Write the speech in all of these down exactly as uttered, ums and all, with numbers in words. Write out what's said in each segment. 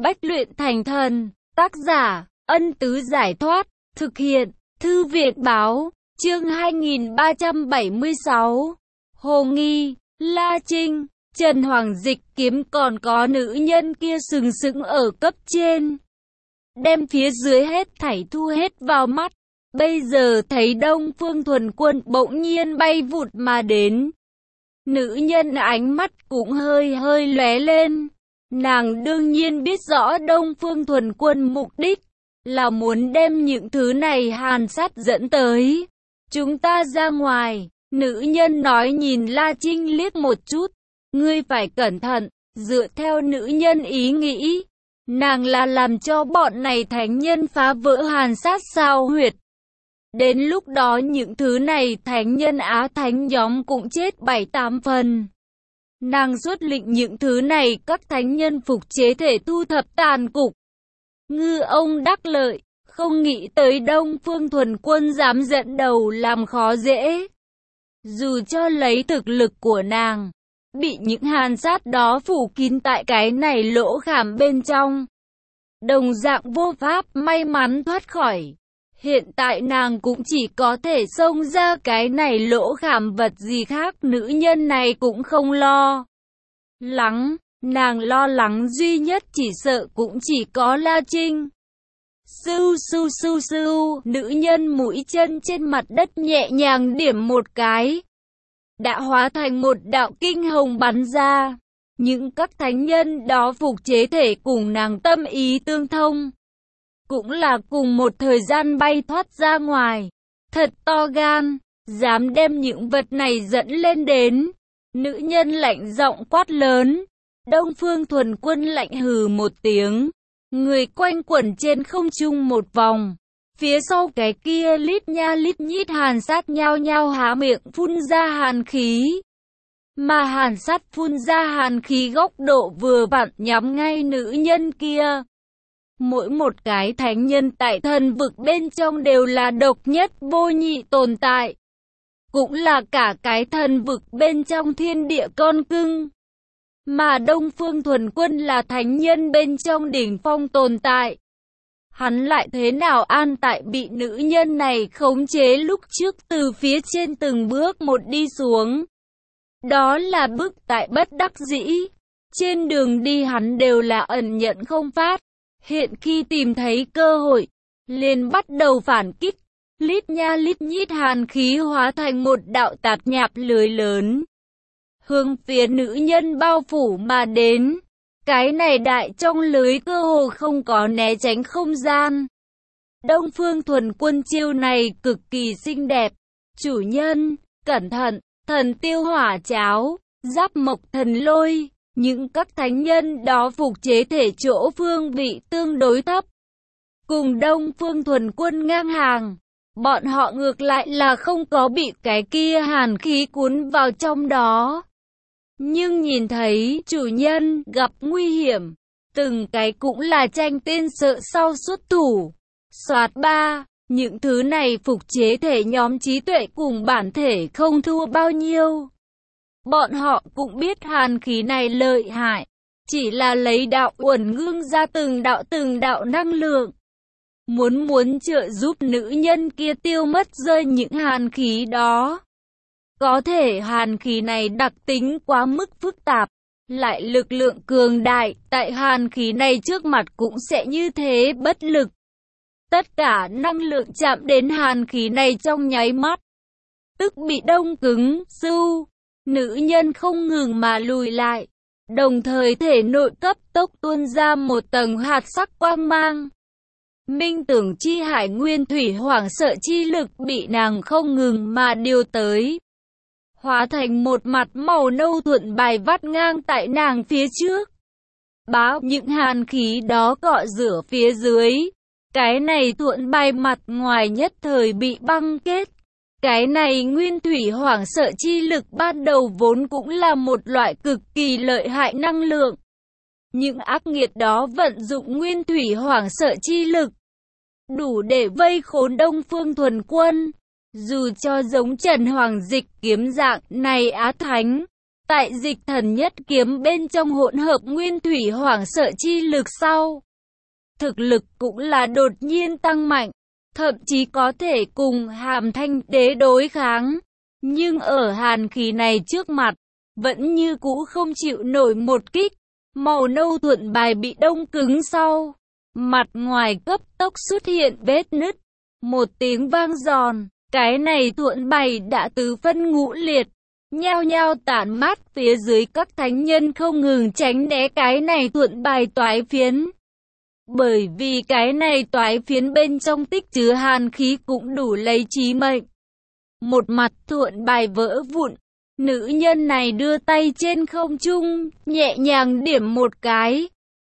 Bách luyện thành thần. Tác giả, Ân Tứ Giải Thoát. Thực hiện, Thư viện Báo. Chương hai nghìn ba trăm bảy mươi sáu. Hồ Nghi, La Trinh, Trần Hoàng Dịch kiếm còn có nữ nhân kia sừng sững ở cấp trên. Đem phía dưới hết thảy thu hết vào mắt. Bây giờ thấy Đông Phương Thuần Quân bỗng nhiên bay vụt mà đến. Nữ nhân ánh mắt cũng hơi hơi lóe lên. Nàng đương nhiên biết rõ Đông Phương Thuần Quân mục đích là muốn đem những thứ này hàn sát dẫn tới. Chúng ta ra ngoài, nữ nhân nói nhìn La Trinh liếc một chút. Ngươi phải cẩn thận, dựa theo nữ nhân ý nghĩ. Nàng là làm cho bọn này thánh nhân phá vỡ hàn sát sao huyệt. Đến lúc đó những thứ này thánh nhân Á Thánh nhóm cũng chết bảy tám phần. Nàng xuất lệnh những thứ này các thánh nhân phục chế thể thu thập tàn cục. Ngư ông đắc lợi, không nghĩ tới Đông Phương Thuần Quân dám dẫn đầu làm khó dễ. Dù cho lấy thực lực của nàng, bị những hàn sát đó phủ kín tại cái này lỗ khảm bên trong. Đồng dạng vô pháp may mắn thoát khỏi. Hiện tại nàng cũng chỉ có thể xông ra cái này lỗ khảm, vật gì khác nữ nhân này cũng không lo lắng. Nàng lo lắng duy nhất chỉ sợ cũng chỉ có La Trinh. Sưu sưu sưu sưu, nữ nhân mũi chân trên mặt đất nhẹ nhàng điểm một cái. Đã hóa thành một đạo kinh hồng bắn ra. Những các thánh nhân đó phục chế thể cùng nàng tâm ý tương thông. Cũng là cùng một thời gian bay thoát ra ngoài. Thật to gan, dám đem những vật này dẫn lên đến. Nữ nhân lạnh giọng quát lớn. Đông Phương Thuần Quân lạnh hừ một tiếng. Người quanh quẩn trên không trung một vòng. Phía sau cái kia lít nha lít nhít hàn sát nhao nhao há miệng phun ra hàn khí. Mà hàn sát phun ra hàn khí góc độ vừa vặn nhắm ngay nữ nhân kia. Mỗi một cái thánh nhân tại thần vực bên trong đều là độc nhất vô nhị tồn tại. Cũng là cả cái thần vực bên trong thiên địa con cưng. Mà Đông Phương Thuần Quân là thánh nhân bên trong đỉnh phong tồn tại. Hắn lại thế nào an tại bị nữ nhân này khống chế lúc trước từ phía trên từng bước một đi xuống. Đó là bức tại bất đắc dĩ. Trên đường đi hắn đều là ẩn nhận không phát. Hiện khi tìm thấy cơ hội, liền bắt đầu phản kích. Lít nha lít nhít hàn khí hóa thành một đạo tạp nhạp lưới lớn. Hướng phía nữ nhân bao phủ mà đến. Cái này đại trong lưới cơ hồ không có né tránh không gian. Đông Phương Thuần Quân chiêu này cực kỳ xinh đẹp. Chủ nhân, cẩn thận, thần tiêu hỏa cháo, giáp mộc thần lôi. Những các thánh nhân đó phục chế thể chỗ phương vị tương đối thấp. Cùng Đông Phương Thuần Quân ngang hàng. Bọn họ ngược lại là không có bị cái kia hàn khí cuốn vào trong đó. Nhưng nhìn thấy chủ nhân gặp nguy hiểm, từng cái cũng là tranh tên sợ sau xuất thủ. Soạt ba, những thứ này phục chế thể nhóm trí tuệ cùng bản thể không thua bao nhiêu. Bọn họ cũng biết hàn khí này lợi hại, chỉ là lấy đạo uẩn ngưng ra từng đạo từng đạo năng lượng. Muốn muốn trợ giúp nữ nhân kia tiêu mất rơi những hàn khí đó. Có thể hàn khí này đặc tính quá mức phức tạp, lại lực lượng cường đại, tại hàn khí này trước mặt cũng sẽ như thế bất lực. Tất cả năng lượng chạm đến hàn khí này trong nháy mắt, tức bị đông cứng, sưu. Nữ nhân không ngừng mà lùi lại, đồng thời thể nội cấp tốc tuôn ra một tầng hạt sắc quang mang. Minh tưởng chi hải nguyên thủy hoảng sợ chi lực bị nàng không ngừng mà điều tới. Hóa thành một mặt màu nâu thuận bài vắt ngang tại nàng phía trước. Báo những hàn khí đó cọ rửa phía dưới. Cái này thuận bài mặt ngoài nhất thời bị băng kết. Cái này nguyên thủy hoảng sợ chi lực ban đầu vốn cũng là một loại cực kỳ lợi hại năng lượng. Những ác nghiệt đó vận dụng nguyên thủy hoảng sợ chi lực, đủ để vây khốn Đông Phương Thuần Quân. Dù cho giống Trần Hoàng Dịch kiếm dạng này Á Thánh, Tại dịch thần nhất kiếm bên trong hỗn hợp nguyên thủy hoảng sợ chi lực sau, thực lực cũng là đột nhiên tăng mạnh, thậm chí có thể cùng Hàm Thanh Đế đối kháng. Nhưng ở hàn khí này trước mặt, vẫn như cũ không chịu nổi một kích. Màu nâu thuận bài bị đông cứng sau, mặt ngoài cấp tốc xuất hiện vết nứt. Một tiếng vang giòn, cái này thuận bài đã tứ phân ngũ liệt, nhao nhao tản mát phía dưới. Các thánh nhân không ngừng tránh né cái này thuận bài toái phiến. Bởi vì cái này toái phiến bên trong tích chứa hàn khí cũng đủ lấy chí mệnh. Một mặt thuận bài vỡ vụn, nữ nhân này đưa tay trên không trung, nhẹ nhàng điểm một cái.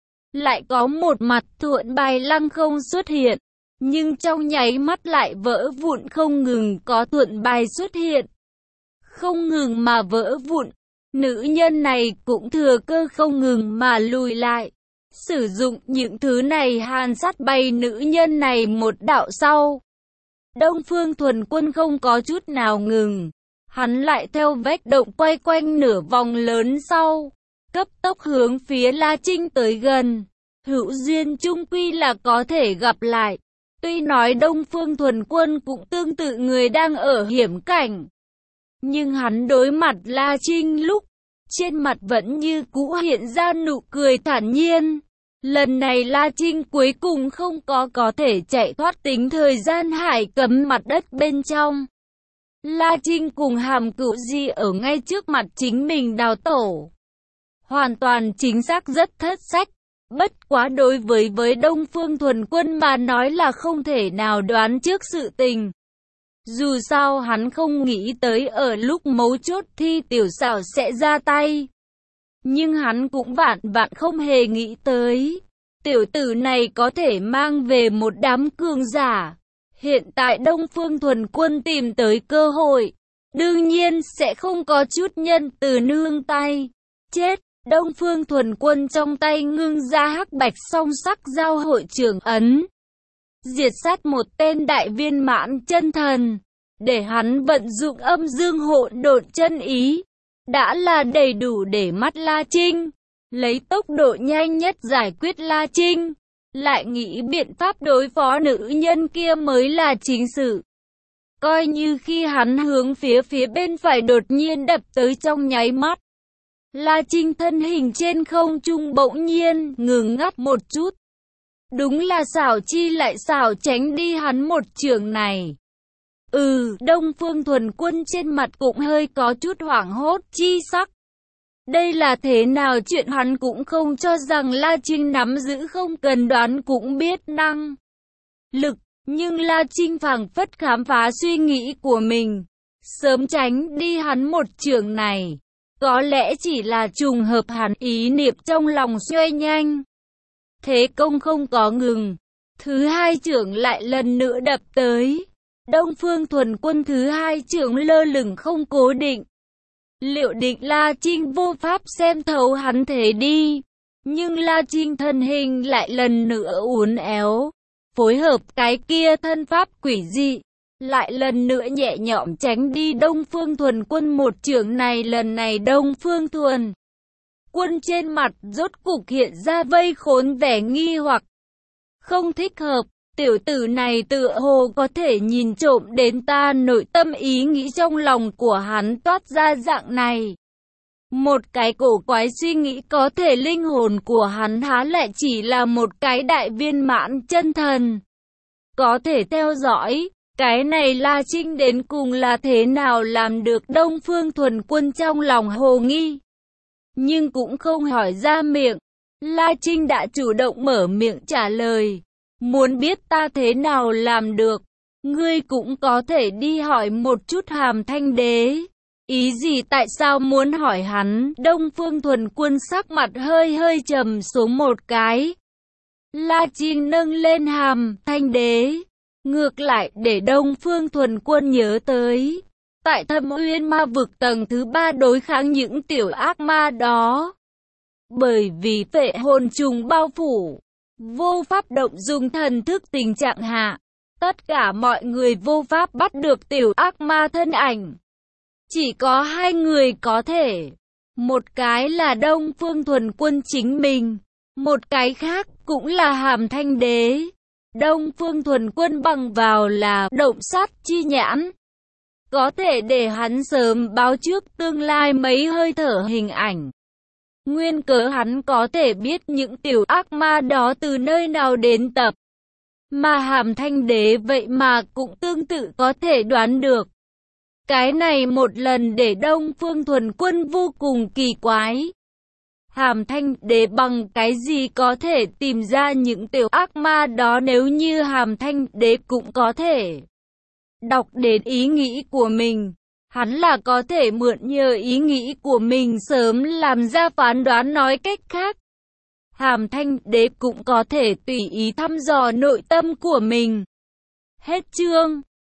Lại có một mặt thuận bài lăng không xuất hiện, nhưng trong nháy mắt lại vỡ vụn, không ngừng có thuận bài xuất hiện. Không ngừng mà vỡ vụn, nữ nhân này cũng thừa cơ không ngừng mà lùi lại. Sử dụng những thứ này hàn sát bay nữ nhân này một đạo sau. Đông Phương Thuần Quân không có chút nào ngừng. Hắn lại theo vách động quay quanh nửa vòng lớn sau, cấp tốc hướng phía La Trinh tới gần. Hữu duyên chung quy là có thể gặp lại. Tuy nói Đông Phương Thuần Quân cũng tương tự người đang ở hiểm cảnh, nhưng hắn đối mặt La Trinh lúc, trên mặt vẫn như cũ hiện ra nụ cười thản nhiên. Lần này La Trinh cuối cùng không có có thể chạy thoát tính thời gian hải cấm mặt đất bên trong. La Trinh cùng Hàm Cửu Di ở ngay trước mặt chính mình đào tổ. Hoàn toàn chính xác rất thất sách. Bất quá đối với với Đông Phương Thuần Quân mà nói là không thể nào đoán trước sự tình. Dù sao hắn không nghĩ tới ở lúc mấu chốt Thi Tiểu Xảo sẽ ra tay. Nhưng hắn cũng vạn vạn không hề nghĩ tới, tiểu tử này có thể mang về một đám cường giả. Hiện tại Đông Phương Thuần Quân tìm tới cơ hội, đương nhiên sẽ không có chút nhân từ nương tay. Chết! Đông Phương Thuần Quân trong tay ngưng ra hắc bạch song sắc giao hội trưởng ấn, diệt sát một tên đại viên mãn chân thần, để hắn vận dụng âm dương hỗn độn chân ý, đã là đầy đủ để mắt La Trinh, lấy tốc độ nhanh nhất giải quyết La Trinh, lại nghĩ biện pháp đối phó nữ nhân kia mới là chính sự. Coi như khi hắn hướng phía phía bên phải đột nhiên đập tới trong nháy mắt, La Trinh thân hình trên không trung bỗng nhiên ngừng ngắt một chút. Đúng là xảo chi lại xảo tránh đi hắn một chưởng này. Ừ, Đông Phương Thuần Quân trên mặt cũng hơi có chút hoảng hốt chi sắc. Đây là thế nào chuyện hắn cũng không cho rằng La Trinh nắm giữ không cần đoán cũng biết năng lực. Nhưng La Trinh phảng phất khám phá suy nghĩ của mình, sớm tránh đi hắn một chưởng này. Có lẽ chỉ là trùng hợp, hắn ý niệm trong lòng xoay nhanh. Thế công không có ngừng, thứ hai chưởng lại lần nữa đập tới. Đông Phương Thuần Quân thứ hai chưởng lơ lửng không cố định. Liệu định La Trinh vô pháp xem thấu hắn thế đi. Nhưng La Trinh thân hình lại lần nữa uốn éo, phối hợp cái kia thân pháp quỷ dị, lại lần nữa nhẹ nhõm tránh đi Đông Phương Thuần Quân một chưởng này. Lần này Đông Phương Thuần Quân trên mặt rốt cục hiện ra vây khốn vẻ nghi hoặc. Không thích hợp, tiểu tử này tựa hồ có thể nhìn trộm đến ta nội tâm ý nghĩ trong lòng của hắn toát ra dạng này. Một cái cổ quái suy nghĩ, có thể linh hồn của hắn há lại chỉ là một cái đại viên mãn chân thần. Có thể theo dõi, cái này La Trinh đến cùng là thế nào làm được. Đông Phương Thuần Quân trong lòng hồ nghi, nhưng cũng không hỏi ra miệng. La Trinh đã chủ động mở miệng trả lời. Muốn biết ta thế nào làm được, ngươi cũng có thể đi hỏi một chút Hàm Thanh Đế. Ý gì, tại sao muốn hỏi hắn? Đông Phương Thuần Quân sắc mặt hơi hơi trầm xuống một cái. La Trinh nâng lên Hàm Thanh Đế, ngược lại để Đông Phương Thuần Quân nhớ tới, tại Thâm Uyên Ma Vực tầng thứ ba đối kháng những tiểu ác ma đó. Bởi vì phệ hồn trùng bao phủ, vô pháp động dùng thần thức, tình trạng hạ, tất cả mọi người vô pháp bắt được tiểu ác ma thân ảnh. Chỉ có hai người có thể. Một cái là Đông Phương Thuần Quân chính mình, một cái khác cũng là Hàm Thanh Đế. Đông Phương Thuần Quân bằng vào là động sát chi nhãn, có thể để hắn sớm báo trước tương lai mấy hơi thở hình ảnh. Nguyên cớ hắn có thể biết những tiểu ác ma đó từ nơi nào đến tập. Mà Hàm Thanh Đế vậy mà cũng tương tự có thể đoán được. Cái này một lần để Đông Phương Thuần Quân vô cùng kỳ quái. Hàm Thanh Đế bằng cái gì có thể tìm ra những tiểu ác ma đó nếu như Hàm Thanh Đế cũng có thể đọc đến ý nghĩ của mình. Hắn là có thể mượn nhờ ý nghĩ của mình sớm làm ra phán đoán, nói cách khác. Hàm Thanh Đế cũng có thể tùy ý thăm dò nội tâm của mình. Hết chương.